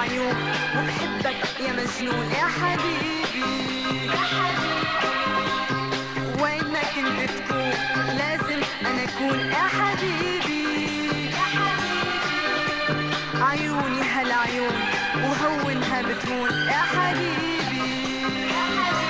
هالعيون وبحبك يا مجنون يا حبيبي يا حبيبي وين ما كنت تكون لازم أنا أكون يا حبيبي يا حبيبي عيوني هالعيون وهونها بتهون يا حبيبي يا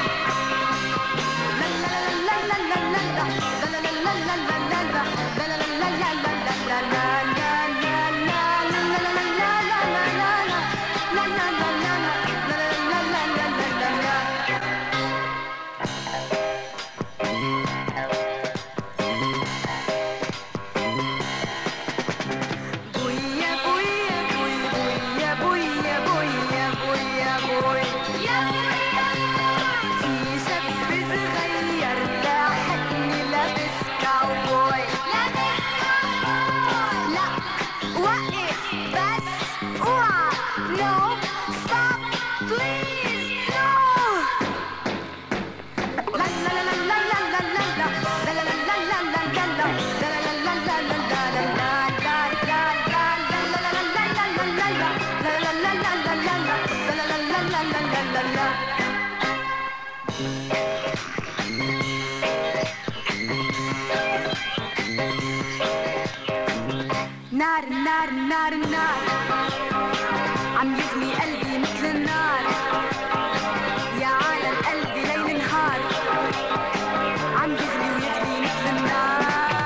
نار النار النار النار عم يغلي قلبي مثل النار يا عالم قلبي ليل نهار عم يغلي ويغلي مثل النار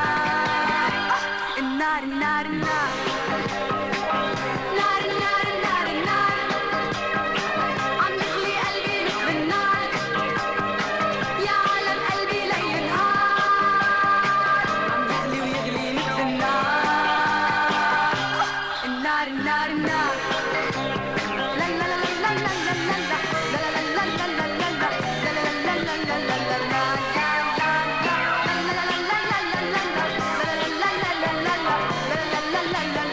النار النار النار نار النار النار النار عم يغلي قلبي مثل النار يا عالم قلبي ليل نهار عم يغلي ويغلي مثل النار النار النار النار لا لا لا لا لا لا لا لا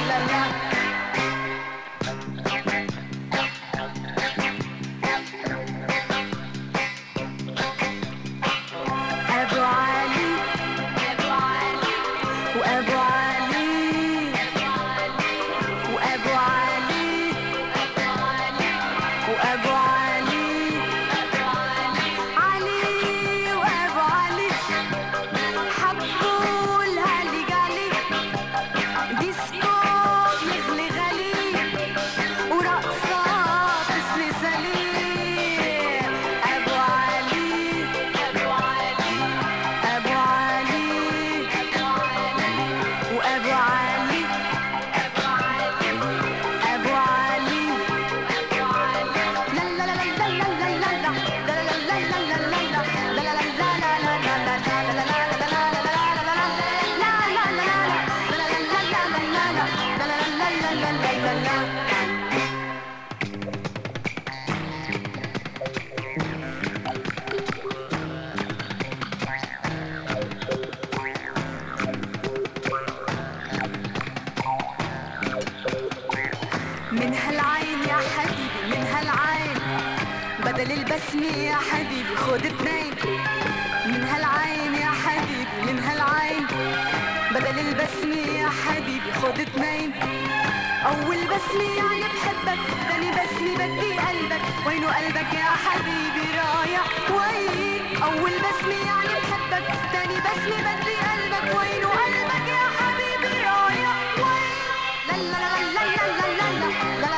من هالعين يا حبيبي من هالعين بدل البسمة يا حبيبي خد اتنين. من هالعين يا حبيبي من هالعين بدل البسمة يا حبيبي خد اتنين. أول بسمة يعني بحبك، تاني بسمة بدي قلبك، وينو قلبك يا حبيبي رايح وين؟ أول بسمة يعني بحبك، تاني بسمة بدي قلبك، وينو قلبك يا حبيبي رايح وين؟ لا لا لا لا لا لا لا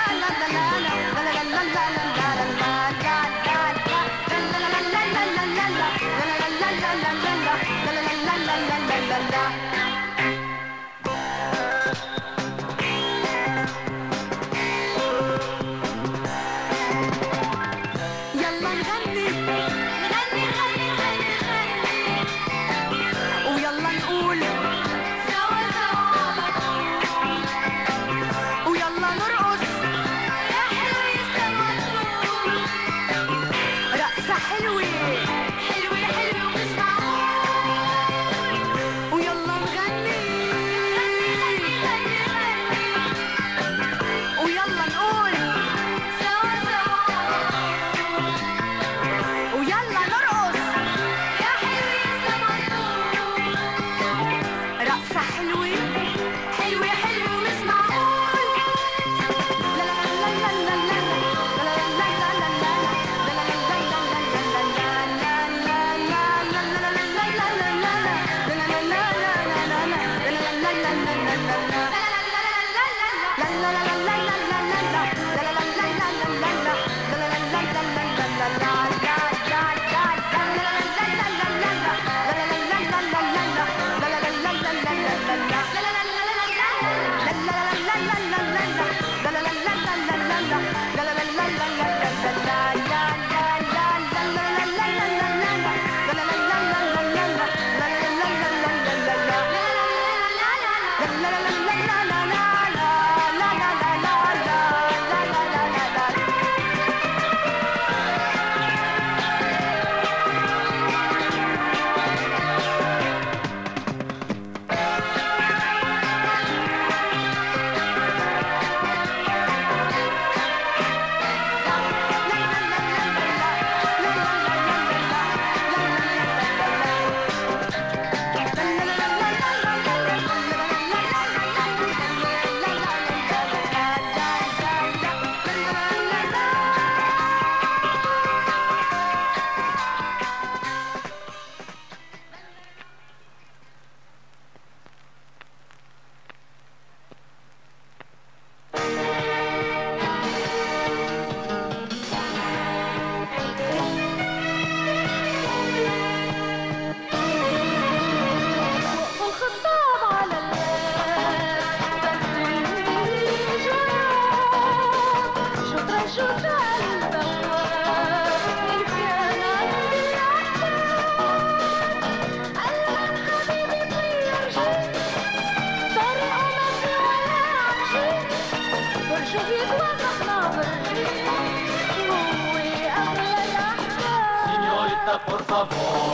por favor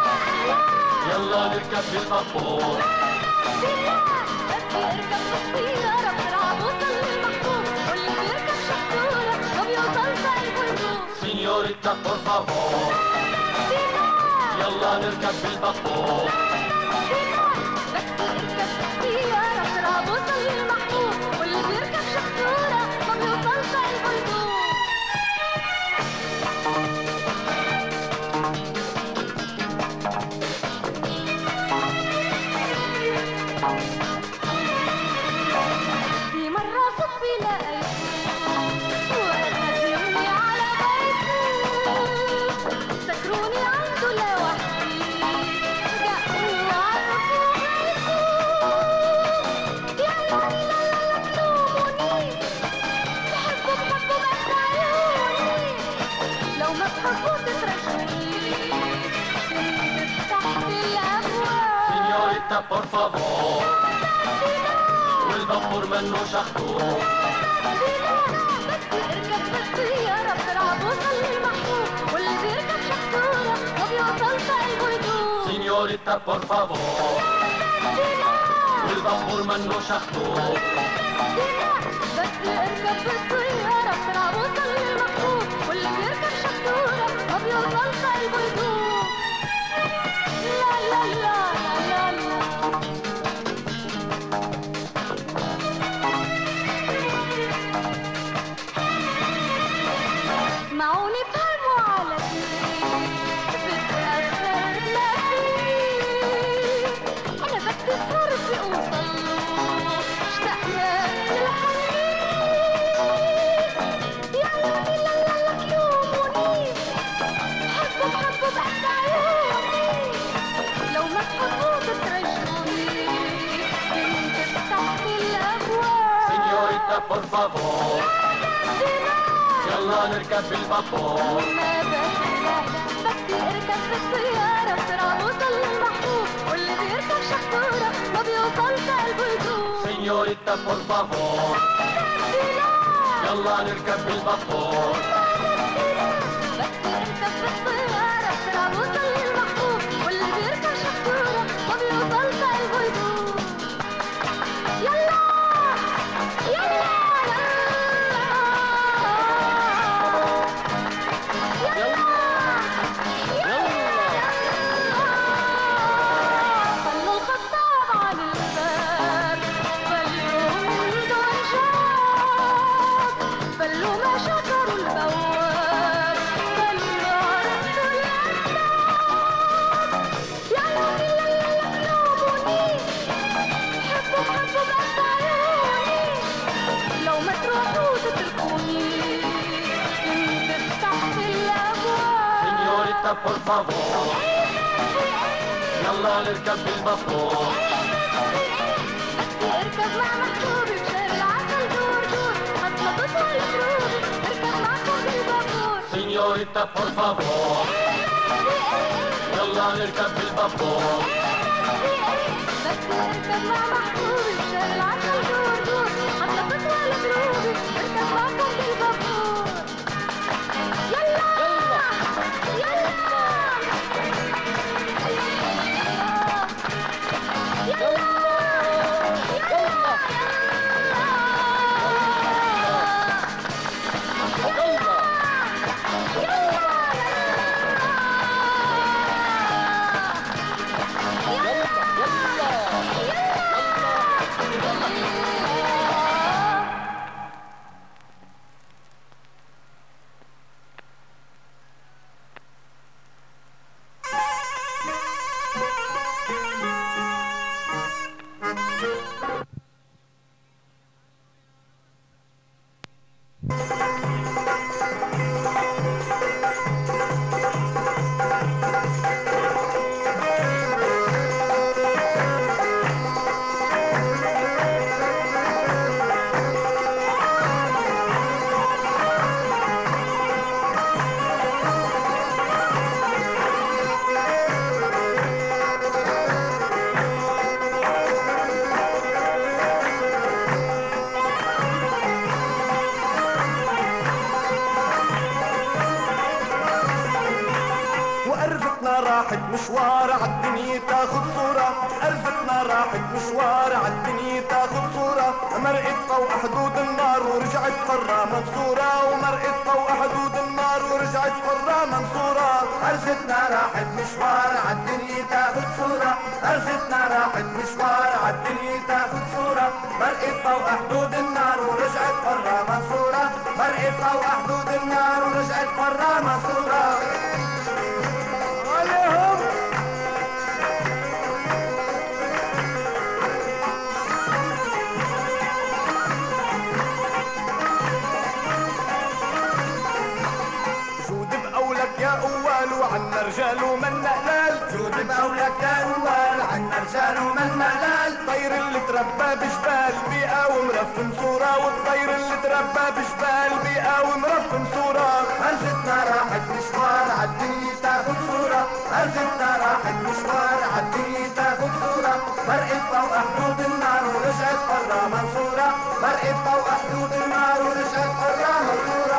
يلا نركب بالمطور بدي اركب Señorita, por favor. يلا نركب بالبابور. السيارة بسرعة بوصل للمحبوب واللي بيركب شطورة ما بيوصلش قلبه يدوب في مرة صدفة لقيته وقدمني على بيته افتكروني عنده لوحدي دقوا وعرفوا بيته يا عيوني لا لا لا تلوموني بحبه بحبه بس عيوني لو ما تحبوا تترجوني كنت تحت الأبواب Señorita, por favor. والبابور منه شخطور. بدي اركب بالسيارة بسرعة بوصل للمحبوب واللي بيركب شطورة ما بيوصلش قلبه يدوب Señorita, por favor. والبابور منه شخطور. بدي اركب بالسيارة بسرعة بوصل للمحبوب واللي بيركب شطورة ما بيوصلش قلبه يدوب لا لا لا لا لا اسمعوني فهموا على بتأثر ما فيه أنا بدي صرفي أوصل اشتقنا للحنين يا عيوني لا لا لا تلوموني بحبه بحبه بحب عيوني لو ما تحبوا تترجوني كنت تحت الأبواب Señorita, por favor. يلا نركب بالبابور. ما بدي اركب بالسيارة بسرعة بوصل للمحبوب واللي بيركب شطورة ما بيوصلش قلبه يدوب Señorita, por favor. يلا نركب بالبابور. بدي اركب بالسيارة بسرعة بوصل للمحبوب واللي بيركب شطورة ما بيوصلش قلبه يدوب يلا يلا خلوا الخطاب عن الباب بلوا منده انجاب بلوا ما شكروا البواب بلوا عرفتوا الاسباب يا عيوني لا لا لا تلوموني بحبه بحبه بس عيوني لو ما تروحوا تتركوني كنت تحت الابواب Señorita, por favor. يلا نركب بالبابور. بدي اركب مع محبوبي بشهر العسل دور دور حتى بطول قلوبي اركب معكم بالبابور Señorita, por favor. يلا نركب بالبابور. بدي اركب مع محبوبي بشهر العسل دور دور حتى بطول قلوبي اركب معكم بالبابور يلا يلا راحت مشوار عالدنيا تاخد صورة، أرزقنا راحت مشوار عالدنيا تاخد صورة، مرقت فوق حدود النار ورجعت فرة منصورة، ومرقت فوق حدود النار ورجعت ورجعت حرة منصورة. أرزتنا راحت مشوار عالدنيا تاخد صورة، أرزتنا راحت مشوار عالدنيا تاخد صورة. مرقت فوق حدود النار ورجعت حرة منصورة، مرقت فوق حدود النار ورجعت حرة منصورة. عليهم جود بقولك يا أول وعنا رجال ومنا قلال، جود بقولك يا أول عنا رجال ومنا قلال. الطير اللي تربى بجبال بيقاوم رفن صورة، والطير اللي تربى بجبال بيقاوم رفن صورة. أرزتنا راحت مشوار عالدنيا تاخد صورة، أرزتنا راحت مشوار عالدنيا تاخد صورة. مرقت فوق حدود النار ورجعت حرة منصورة، مرقت فوق حدود النار ورجعت حرة منصورة.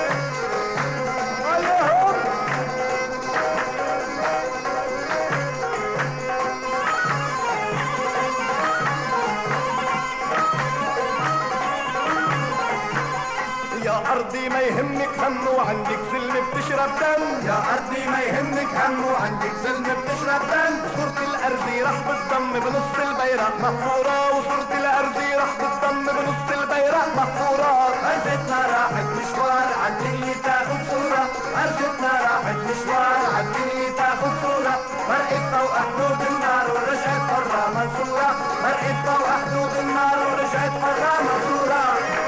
يا أرضي ما يهمك هم وعندك سلم بتشرب دم، يا أرضي ما يهمك هم وعندك سلم بتشرب دم. صورة الأرض راح بالضم بنص البيرق محفورة، وصورة الأرض راح بالضم بنص البيرق محفورة. أرزتنا راحت مشوار عالدنيا تاخد صورة، أرزتنا راحت مشوار عالدنيا تاخد صورة. مرقت فوق حدود النار ورجعت حرة منصورة، مرقت فوق حدود النار ورجعت حرة منصورة.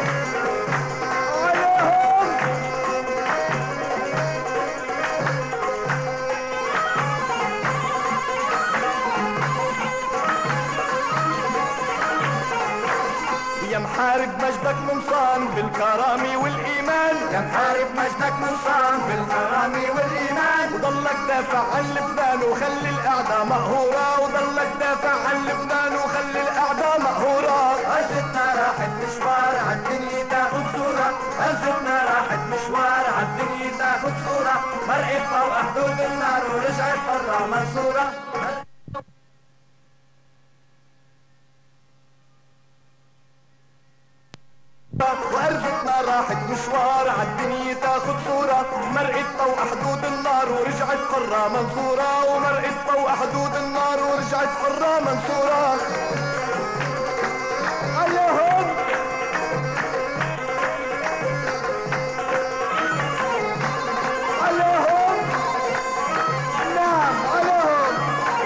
يا محارب مجدك منصان بالكرامة والإيمان، يا محارب مجدك منصان بالكرامة والإيمان. وضلك دافع عن لبنان وخلي الأعداء مقهورة، وضلك دافع عن لبنان وخلي الأعداء مقهورة. أرزتنا راحت مشوار عالدنيا تاخد صورة، أرزتنا راحت مشوار عالدنيا تاخد صورة. مرقت فوق حدود النار ورجعت حرة منصورة. وأرزتنا راحت مشوار عالدنيا تاخد صورة، مرقت فوق حدود النار ورجعت حرة منصورة، ومرقت فوق حدود النار ورجعت حرة منصورة. عليهم عليهم نعم عليهم.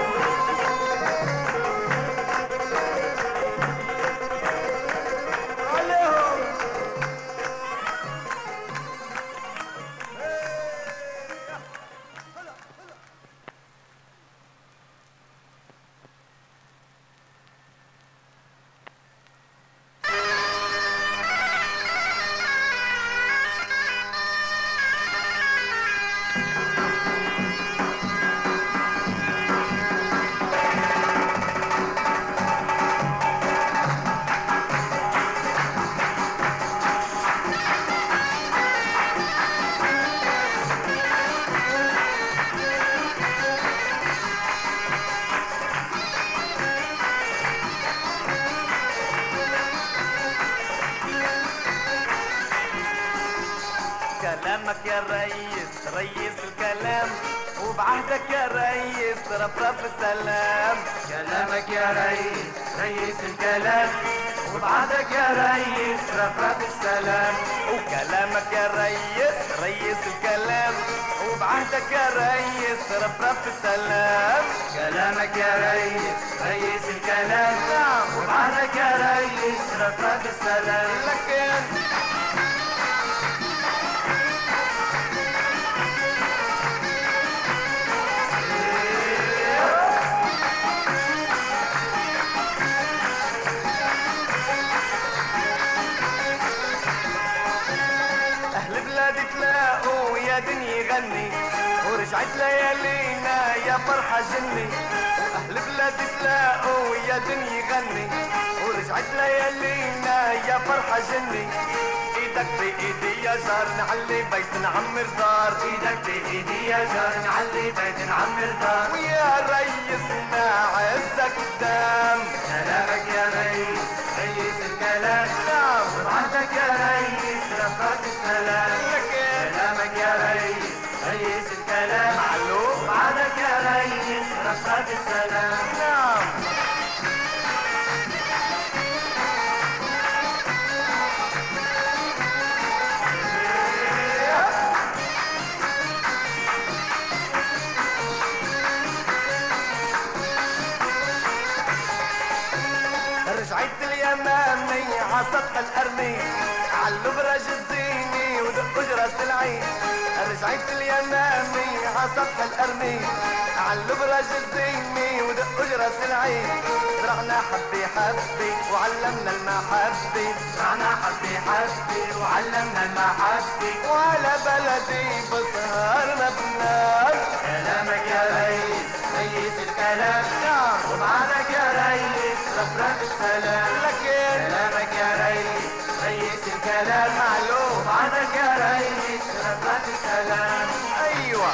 كلامك يا ريس ريس الكلام، وبعهدك يا ريس رفرف السلام. كلامك يا ريس ريس الكلام، وبعهدك يا ريس رفرف السلام. وكلامك يا ريس ريس الكلام، وبعهدك يا ريس رفرف السلام. كلامك يا ريس ريس الكلام، وبعهدك يا ريس رفرف السلام. لكن تلاقوا يا دنيا غني، ورجعت ليالينا يا فرحة جني. وأهل بلادي تلاقوا يا دنيا غني، ورجعت ليالينا يا فرحة جني. ايدك بايدي يا جار نعلي بيت نعمر دار، ايدك بايدي يا جار نعلي بيت نعمر دار. ويا ريسنا عزك دام. كلامك يا ريس ريس الكلام، وبعدك يا ريس رفعت السلام. كلامك يا ريس الارمي علو براج الزيني ودقوا جرس العين رجعت اليمامي عسطح الارمي علو براج الزيني ودقوا جرس العين زرعنا حبي حبي وعلمنا المحبة زرعنا حبي حبي وعلمنا المحبة وعلى بلدي بسهر مبنان كلامك يا ريس ريس الكلام ومعانك يا ريس رفرف السلام لكن كلامك يا ريس ريس الكلام معلوم ومعانك يا ريس رفرف السلام ايوه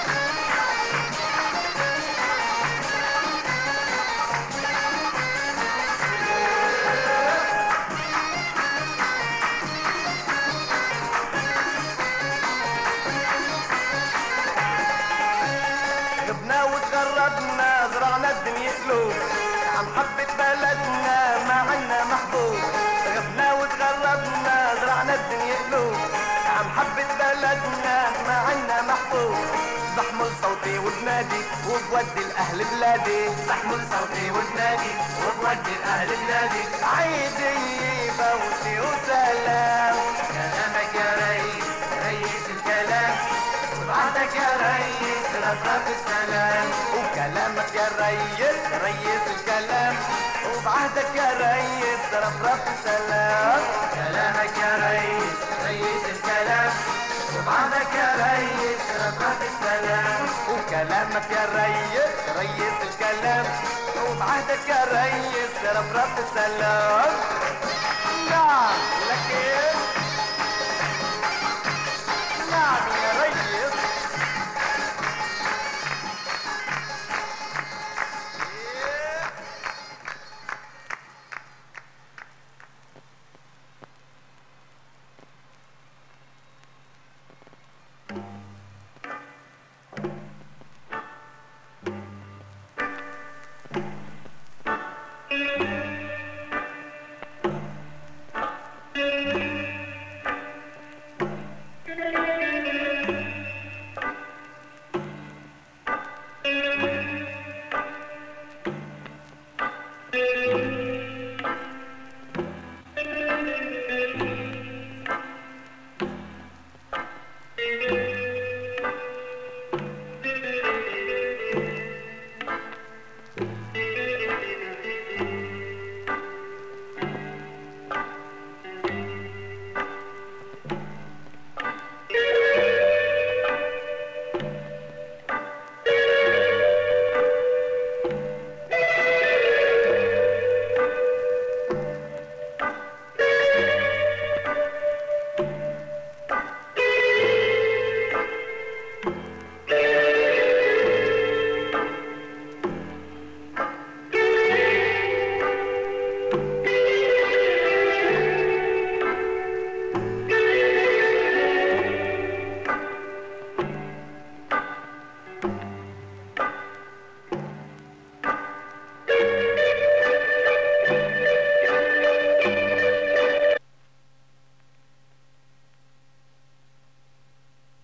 غبنا وتغربنا زرعنا الدنيا قلوب عم حبة بلدنا ما عنا محبوب غبنا وتغربنا زرعنا الدنيا قلوب عم حبة بلدنا ما عنا محبوب بحمل صوتي وبنادي وبودي الأهل بلادي بحمل صوتي وبنادي وبودي الأهل بلادي عيدي فوتي وسلام كلامك يا ريس ريس الكلام وبعدك يا ريس رفرف السلام وكلامك يا ريس ريس الكلام وبعهدك يا ريس رفرف السلام كلامك يا ريس ريس الكلام وبعدك يا ريس رفرف السلام وكلامك يا ريس ريس الكلام وبعهدك يا ريس رفرف السلام